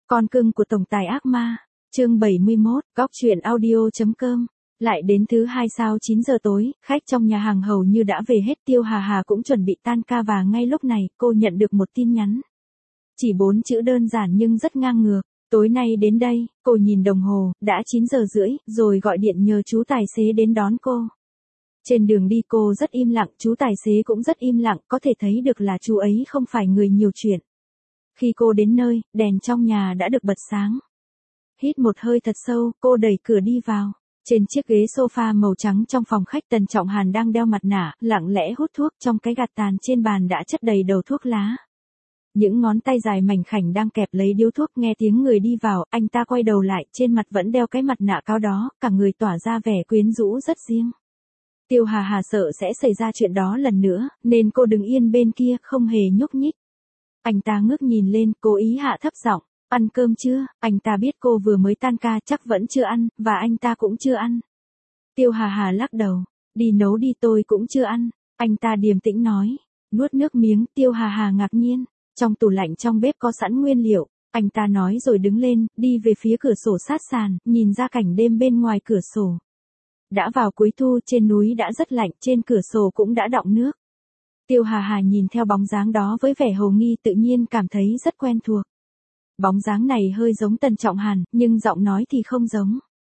Con cưng của tổng tài ác ma, chương 71, góc truyện audio.com. Lại đến thứ hai sau 9 giờ tối, khách trong nhà hàng hầu như đã về hết. Tiêu Hà Hà cũng chuẩn bị tan ca và ngay lúc này, cô nhận được một tin nhắn. Chỉ 4 chữ đơn giản nhưng rất ngang ngược. Tối nay đến đây, cô nhìn đồng hồ, đã 9 giờ rưỡi, rồi gọi điện nhờ chú tài xế đến đón cô. Trên đường đi cô rất im lặng, chú tài xế cũng rất im lặng, có thể thấy được là chú ấy không phải người nhiều chuyện. Khi cô đến nơi, đèn trong nhà đã được bật sáng. Hít một hơi thật sâu, cô đẩy cửa đi vào. Trên chiếc ghế sofa màu trắng trong phòng khách, Tần Trọng Hàn đang đeo mặt nạ, lặng lẽ hút thuốc. Trong cái gạt tàn trên bàn đã chất đầy đầu thuốc lá. Những ngón tay dài mảnh khảnh đang kẹp lấy điếu thuốc. Nghe tiếng người đi vào, anh ta quay đầu lại, trên mặt vẫn đeo cái mặt nạ cao đó, cả người tỏa ra vẻ quyến rũ rất riêng. Tiêu Hà Hà sợ sẽ xảy ra chuyện đó lần nữa, nên cô đứng yên bên kia, không hề nhúc nhích. Anh ta ngước nhìn lên, cố ý hạ thấp giọng, ăn cơm chưa? Anh ta biết cô vừa mới tan ca, chắc vẫn chưa ăn, và anh ta cũng chưa ăn. Tiêu Hà Hà lắc đầu, đi nấu đi, tôi cũng chưa ăn. Anh ta điềm tĩnh nói, nuốt nước miếng. Tiêu Hà Hà ngạc nhiên, trong tủ lạnh trong bếp có sẵn nguyên liệu. Anh ta nói rồi đứng lên, đi về phía cửa sổ sát sàn, nhìn ra cảnh đêm bên ngoài cửa sổ. Đã vào cuối thu, trên núi đã rất lạnh, trên cửa sổ cũng đã đọng nước. Tiêu Hà Hà nhìn theo bóng dáng đó với vẻ hồ nghi, tự nhiên cảm thấy rất quen thuộc. Bóng dáng này hơi giống Tần Trọng Hàn, nhưng giọng nói thì không giống.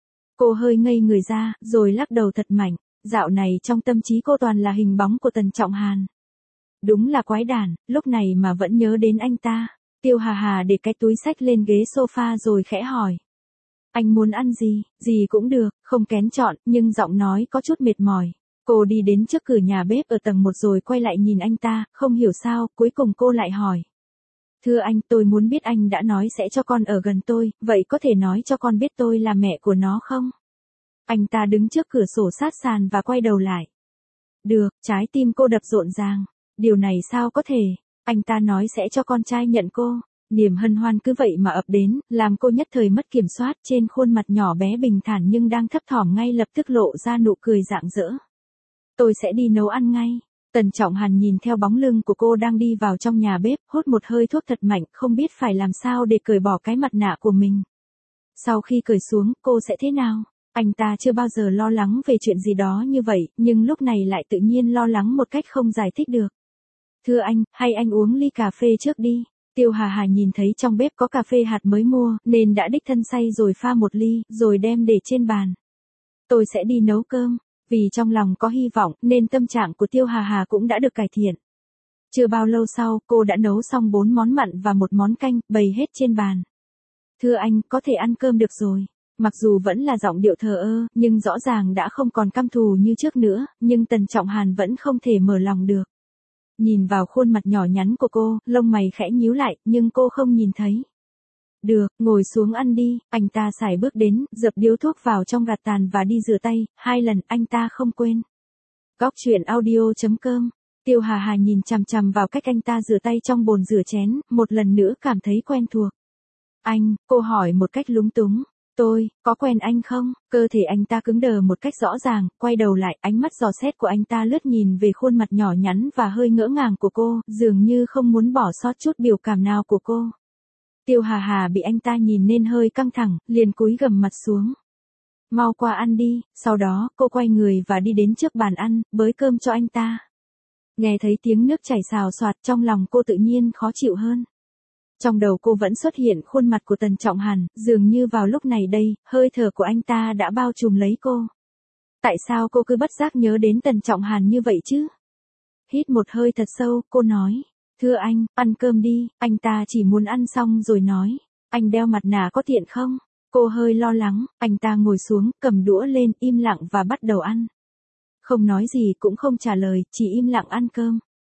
Cô hơi ngây người ra, rồi lắc đầu thật mạnh. Dạo này trong tâm trí cô toàn là hình bóng của Tần Trọng Hàn. Đúng là quái đản, lúc này mà vẫn nhớ đến anh ta. Tiêu Hà Hà để cái túi xách lên ghế sofa rồi khẽ hỏi. Anh muốn ăn gì? Gì cũng được, không kén chọn, nhưng giọng nói có chút mệt mỏi. Cô đi đến trước cửa nhà bếp ở tầng 1 rồi quay lại nhìn anh ta, không hiểu sao, cuối cùng cô lại hỏi. Thưa anh, tôi muốn biết anh đã nói sẽ cho con ở gần tôi, vậy có thể nói cho con biết tôi là mẹ của nó không? Anh ta đứng trước cửa sổ sát sàn và quay đầu lại. Được, trái tim cô đập rộn ràng. Điều này sao có thể? Anh ta nói sẽ cho con trai nhận cô. Niềm hân hoan cứ vậy mà ập đến, làm cô nhất thời mất kiểm soát. Trên khuôn mặt nhỏ bé bình thản nhưng đang thấp thỏm ngay lập tức lộ ra nụ cười rạng rỡ. Tôi sẽ đi nấu ăn ngay. Tần Trọng Hàn nhìn theo bóng lưng của cô đang đi vào trong nhà bếp, hút một hơi thuốc thật mạnh, không biết phải làm sao để cởi bỏ cái mặt nạ của mình. Sau khi cởi xuống, cô sẽ thế nào? Anh ta chưa bao giờ lo lắng về chuyện gì đó như vậy, nhưng lúc này lại tự nhiên lo lắng một cách không giải thích được. Thưa anh, hay anh uống ly cà phê trước đi. Tiêu Hà Hà nhìn thấy trong bếp có cà phê hạt mới mua, nên đã đích thân xay rồi pha một ly, rồi đem để trên bàn. Tôi sẽ đi nấu cơm. Vì trong lòng có hy vọng, nên tâm trạng của Tiêu Hà Hà cũng đã được cải thiện. Chưa bao lâu sau, cô đã nấu xong 4 món mặn và một món canh, bày hết trên bàn. Thưa anh, có thể ăn cơm được rồi. Mặc dù vẫn là giọng điệu thờ ơ, nhưng rõ ràng đã không còn căm thù như trước nữa, nhưng Tần Trọng Hàn vẫn không thể mở lòng được. Nhìn vào khuôn mặt nhỏ nhắn của cô, lông mày khẽ nhíu lại, nhưng cô không nhìn thấy. Được, ngồi xuống ăn đi. Anh ta sải bước đến, dập điếu thuốc vào trong gạt tàn và đi rửa tay, 2 lần, anh ta không quên. Góc truyện audio.com. Tiêu Hà Hà nhìn chằm chằm vào cách anh ta rửa tay trong bồn rửa chén, một lần nữa cảm thấy quen thuộc. Anh, cô hỏi một cách lúng túng. Tôi, có quen anh không? Cơ thể anh ta cứng đờ một cách rõ ràng, quay đầu lại, ánh mắt dò xét của anh ta lướt nhìn về khuôn mặt nhỏ nhắn và hơi ngỡ ngàng của cô, dường như không muốn bỏ sót chút biểu cảm nào của cô. Tiêu Hà Hà bị anh ta nhìn nên hơi căng thẳng, liền cúi gằm mặt xuống. Mau qua ăn đi. Sau đó, cô quay người và đi đến trước bàn ăn, bới cơm cho anh ta. Nghe thấy tiếng nước chảy xào xoạt, trong lòng cô tự nhiên khó chịu hơn. Trong đầu cô vẫn xuất hiện khuôn mặt của Tần Trọng Hàn, dường như vào lúc này đây, hơi thở của anh ta đã bao trùm lấy cô. Tại sao cô cứ bất giác nhớ đến Tần Trọng Hàn như vậy chứ? Hít một hơi thật sâu, cô nói. Thưa anh, ăn cơm đi. Anh ta chỉ muốn ăn xong rồi nói. Anh đeo mặt nạ có tiện không? Cô hơi lo lắng. Anh ta ngồi xuống, cầm đũa lên, im lặng và bắt đầu ăn. Không nói gì cũng không trả lời, chỉ im lặng ăn cơm.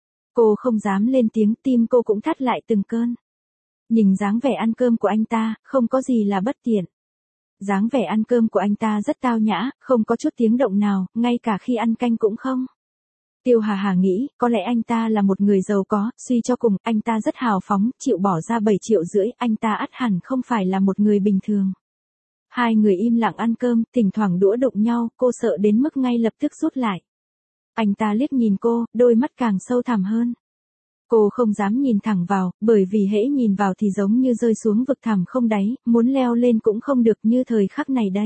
Cô không dám lên tiếng, tim cô cũng thắt lại từng cơn. Nhìn dáng vẻ ăn cơm của anh ta, không có gì là bất tiện. Dáng vẻ ăn cơm của anh ta rất tao nhã, không có chút tiếng động nào, ngay cả khi ăn canh cũng không. Tiêu Hà Hà nghĩ, có lẽ anh ta là một người giàu có, suy cho cùng, anh ta rất hào phóng, chịu bỏ ra 7,5 triệu, anh ta ắt hẳn không phải là một người bình thường. Hai người im lặng ăn cơm, thỉnh thoảng đũa đụng nhau, cô sợ đến mức ngay lập tức rút lại. Anh ta liếc nhìn cô, đôi mắt càng sâu thẳm hơn. Cô không dám nhìn thẳng vào, bởi vì hễ nhìn vào thì giống như rơi xuống vực thẳm không đáy, muốn leo lên cũng không được như thời khắc này đây.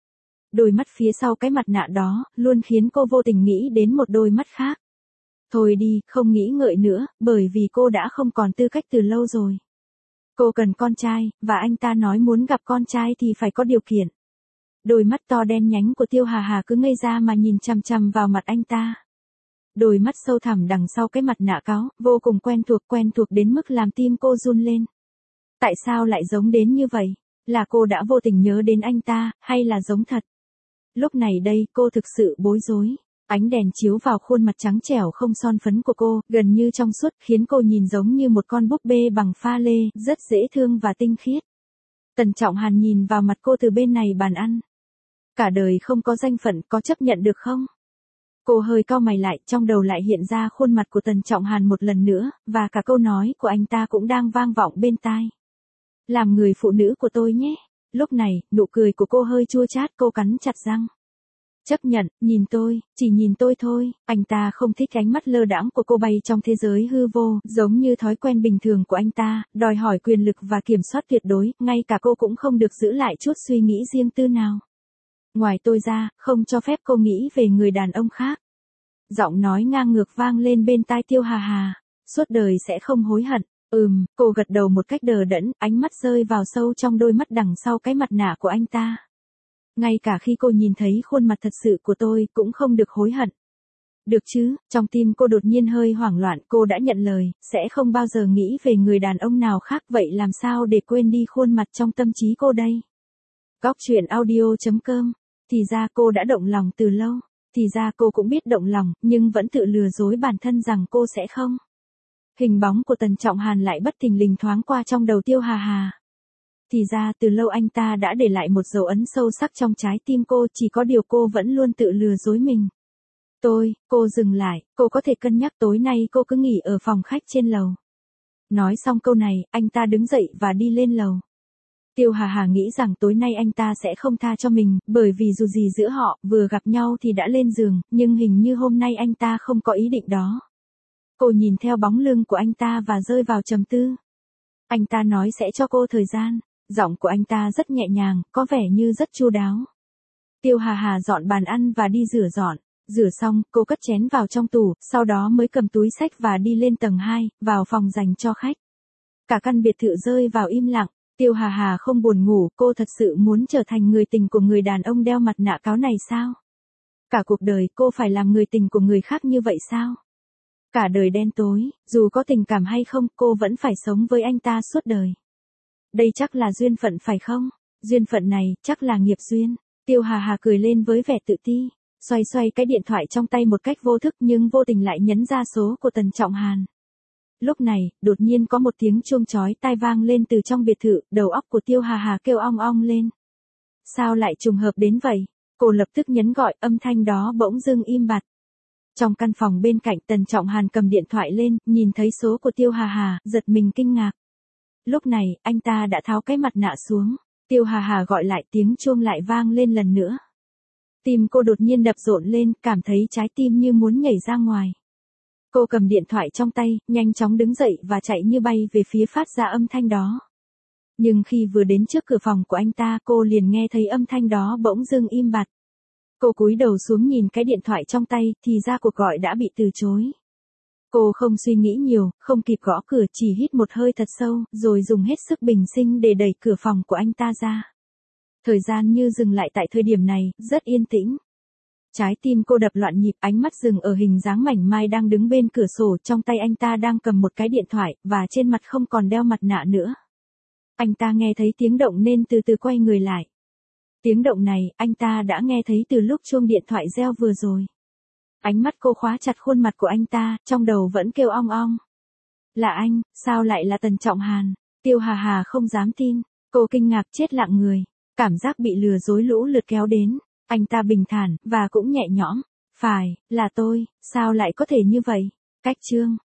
Đôi mắt phía sau cái mặt nạ đó, luôn khiến cô vô tình nghĩ đến một đôi mắt khác. Thôi đi, không nghĩ ngợi nữa, bởi vì cô đã không còn tư cách từ lâu rồi. Cô cần con trai, và anh ta nói muốn gặp con trai thì phải có điều kiện. Đôi mắt to đen nhánh của Tiêu Hà Hà cứ ngây ra mà nhìn chằm chằm vào mặt anh ta. Đôi mắt sâu thẳm đằng sau cái mặt nạ cáo, vô cùng quen thuộc đến mức làm tim cô run lên. Tại sao lại giống đến như vậy? Là cô đã vô tình nhớ đến anh ta, hay là giống thật? Lúc này đây, cô thực sự bối rối. Ánh đèn chiếu vào khuôn mặt trắng trẻo không son phấn của cô, gần như trong suốt, khiến cô nhìn giống như một con búp bê bằng pha lê, rất dễ thương và tinh khiết. Tần Trọng Hàn nhìn vào mặt cô từ bên này bàn ăn. Cả đời không có danh phận, có chấp nhận được không? Cô hơi cau mày lại, trong đầu lại hiện ra khuôn mặt của Tần Trọng Hàn một lần nữa, và cả câu nói của anh ta cũng đang vang vọng bên tai. Làm người phụ nữ của tôi nhé. Lúc này, nụ cười của cô hơi chua chát, cô cắn chặt răng. Chấp nhận, nhìn tôi, chỉ nhìn tôi thôi. Anh ta không thích ánh mắt lơ đãng của cô bay trong thế giới hư vô, giống như thói quen bình thường của anh ta, đòi hỏi quyền lực và kiểm soát tuyệt đối, ngay cả cô cũng không được giữ lại chút suy nghĩ riêng tư nào. Ngoài tôi ra, không cho phép cô nghĩ về người đàn ông khác. Giọng nói ngang ngược vang lên bên tai Tiêu Hà Hà. Suốt đời sẽ không hối hận. Cô gật đầu một cách đờ đẫn, ánh mắt rơi vào sâu trong đôi mắt đằng sau cái mặt nạ của anh ta. Ngay cả khi cô nhìn thấy khuôn mặt thật sự của tôi, cũng không được hối hận. Được chứ, trong tim cô đột nhiên hơi hoảng loạn, cô đã nhận lời, sẽ không bao giờ nghĩ về người đàn ông nào khác, vậy làm sao để quên đi khuôn mặt trong tâm trí cô đây? Góc truyện audio.com. Thì ra cô đã động lòng từ lâu. Thì ra cô cũng biết động lòng, nhưng vẫn tự lừa dối bản thân rằng cô sẽ không. Hình bóng của Tần Trọng Hàn lại bất thình lình thoáng qua trong đầu Tiêu Hà Hà. Thì ra từ lâu anh ta đã để lại một dấu ấn sâu sắc trong trái tim cô, chỉ có điều cô vẫn luôn tự lừa dối mình. Cô dừng lại, cô có thể cân nhắc tối nay cô cứ nghỉ ở phòng khách trên lầu. Nói xong câu này, anh ta đứng dậy và đi lên lầu. Tiêu Hà Hà nghĩ rằng tối nay anh ta sẽ không tha cho mình, bởi vì dù gì giữa họ, vừa gặp nhau thì đã lên giường, nhưng hình như hôm nay anh ta không có ý định đó. Cô nhìn theo bóng lưng của anh ta và rơi vào trầm tư. Anh ta nói sẽ cho cô thời gian, giọng của anh ta rất nhẹ nhàng, có vẻ như rất chu đáo. Tiêu Hà Hà dọn bàn ăn và đi rửa dọn. Rửa xong, cô cất chén vào trong tủ, sau đó mới cầm túi xách và đi lên tầng 2, vào phòng dành cho khách. Cả căn biệt thự rơi vào im lặng. Tiêu Hà Hà không buồn ngủ, cô thật sự muốn trở thành người tình của người đàn ông đeo mặt nạ cáo này sao? Cả cuộc đời cô phải làm người tình của người khác như vậy sao? Cả đời đen tối, dù có tình cảm hay không, cô vẫn phải sống với anh ta suốt đời. Đây chắc là duyên phận phải không? Duyên phận này, chắc là nghiệp duyên. Tiêu Hà Hà cười lên với vẻ tự ti, xoay cái điện thoại trong tay một cách vô thức nhưng vô tình lại nhấn ra số của Tần Trọng Hàn. Lúc này, đột nhiên có một tiếng chuông chói tai vang lên từ trong biệt thự, đầu óc của Tiêu Hà Hà kêu ong ong lên. Sao lại trùng hợp đến vậy? Cô lập tức nhấn gọi, âm thanh đó bỗng dưng im bặt. Trong căn phòng bên cạnh, Tần Trọng Hàn cầm điện thoại lên, nhìn thấy số của Tiêu Hà Hà, giật mình kinh ngạc. Lúc này, anh ta đã tháo cái mặt nạ xuống. Tiêu Hà Hà gọi lại, tiếng chuông lại vang lên lần nữa. Tim cô đột nhiên đập rộn lên, cảm thấy trái tim như muốn nhảy ra ngoài. Cô cầm điện thoại trong tay, nhanh chóng đứng dậy và chạy như bay về phía phát ra âm thanh đó. Nhưng khi vừa đến trước cửa phòng của anh ta, cô liền nghe thấy âm thanh đó bỗng dưng im bặt. Cô cúi đầu xuống nhìn cái điện thoại trong tay, thì ra cuộc gọi đã bị từ chối. Cô không suy nghĩ nhiều, không kịp gõ cửa, chỉ hít một hơi thật sâu, rồi dùng hết sức bình sinh để đẩy cửa phòng của anh ta ra. Thời gian như dừng lại tại thời điểm này, rất yên tĩnh. Trái tim cô đập loạn nhịp, ánh mắt dừng ở hình dáng mảnh mai đang đứng bên cửa sổ, trong tay anh ta đang cầm một cái điện thoại, và trên mặt không còn đeo mặt nạ nữa. Anh ta nghe thấy tiếng động nên từ từ quay người lại. Tiếng động này, anh ta đã nghe thấy từ lúc chuông điện thoại reo vừa rồi. Ánh mắt cô khóa chặt khuôn mặt của anh ta, trong đầu vẫn kêu ong ong. Là anh, sao lại là Tần Trọng Hàn? Tiêu Hà Hà không dám tin, cô kinh ngạc chết lặng người, cảm giác bị lừa dối lũ lượt kéo đến. Anh ta bình thản, và cũng nhẹ nhõm. Phải, là tôi, sao lại có thể như vậy? Cách chương.